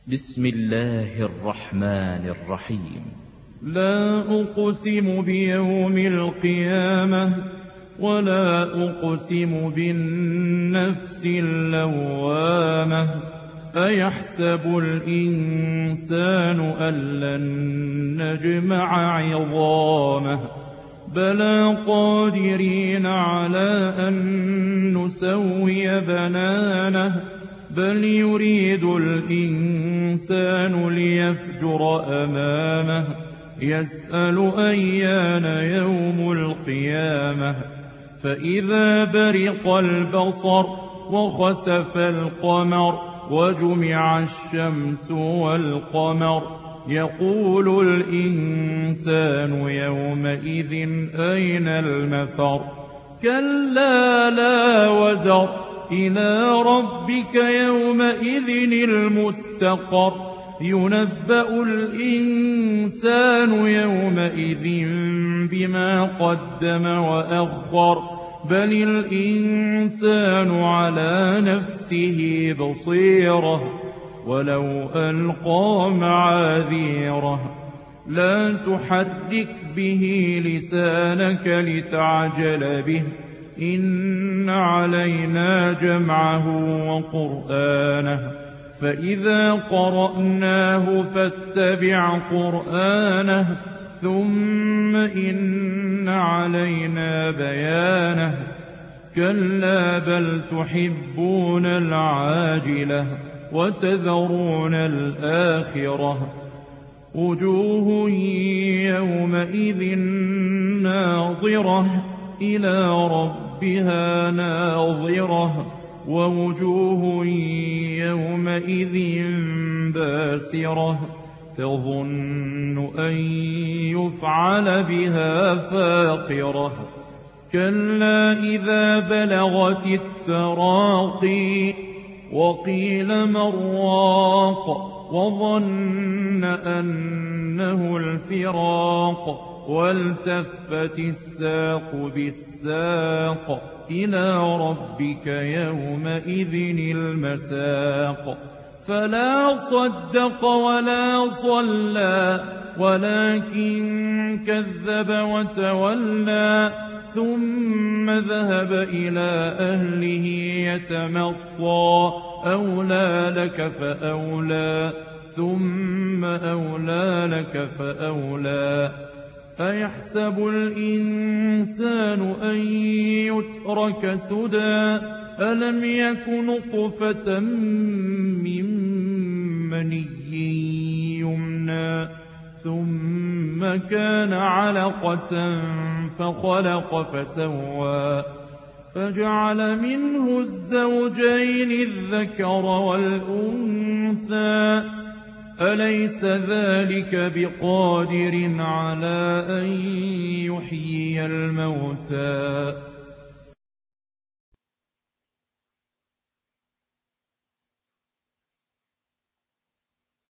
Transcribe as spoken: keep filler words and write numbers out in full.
بسم الله الرحمن الرحيم. لا أقسم بيوم القيامة ولا أقسم بالنفس اللوامة أيحسب الإنسان أن لن نجمع عظامه بلى قادرين على أن نسوي بنانه بل يريد الإنسان ليفجر أمامه يسأل أيان يوم القيامة فإذا برق البصر وخسف القمر وجمع الشمس والقمر يقول الإنسان يومئذ أين المفر كلا لا وزر إلى ربك يومئذ المستقر ينبأ الإنسان يومئذ بما قدم وأخر بل الإنسان على نفسه بصيرة ولو ألقى معاذيره لا تحرك به لسانك لتعجل به إن علينا جمعه وقرآنه فإذا قرأناه فاتبع قرآنه ثم إن علينا بيانه كلا بل تحبون العاجلة وتذرون الآخرة وجوه يومئذ ناظرة إلى ربها ناظرة ووجوه يومئذ باسرة تظن أن يفعل بها فاقرة كلا إذا بلغت التراقي وقيل من راق وظن أنه الفراق والتفت الساق بالساق إلى ربك يومئذ المساق فلا صدق ولا صلى ولكن كذب وتولى ثم ذهب إلى أهله يتمطى أولى لك فأولى ثم أولى لك فأولى أيحسب الإنسان أن يترك سدى ألم يك نطفة من مني يمنى ثم كان علقة فخلق فسوى فجعل منه الزوجين الذكر والأنثى أليس ذلك بقادر على أن يحيي الموتى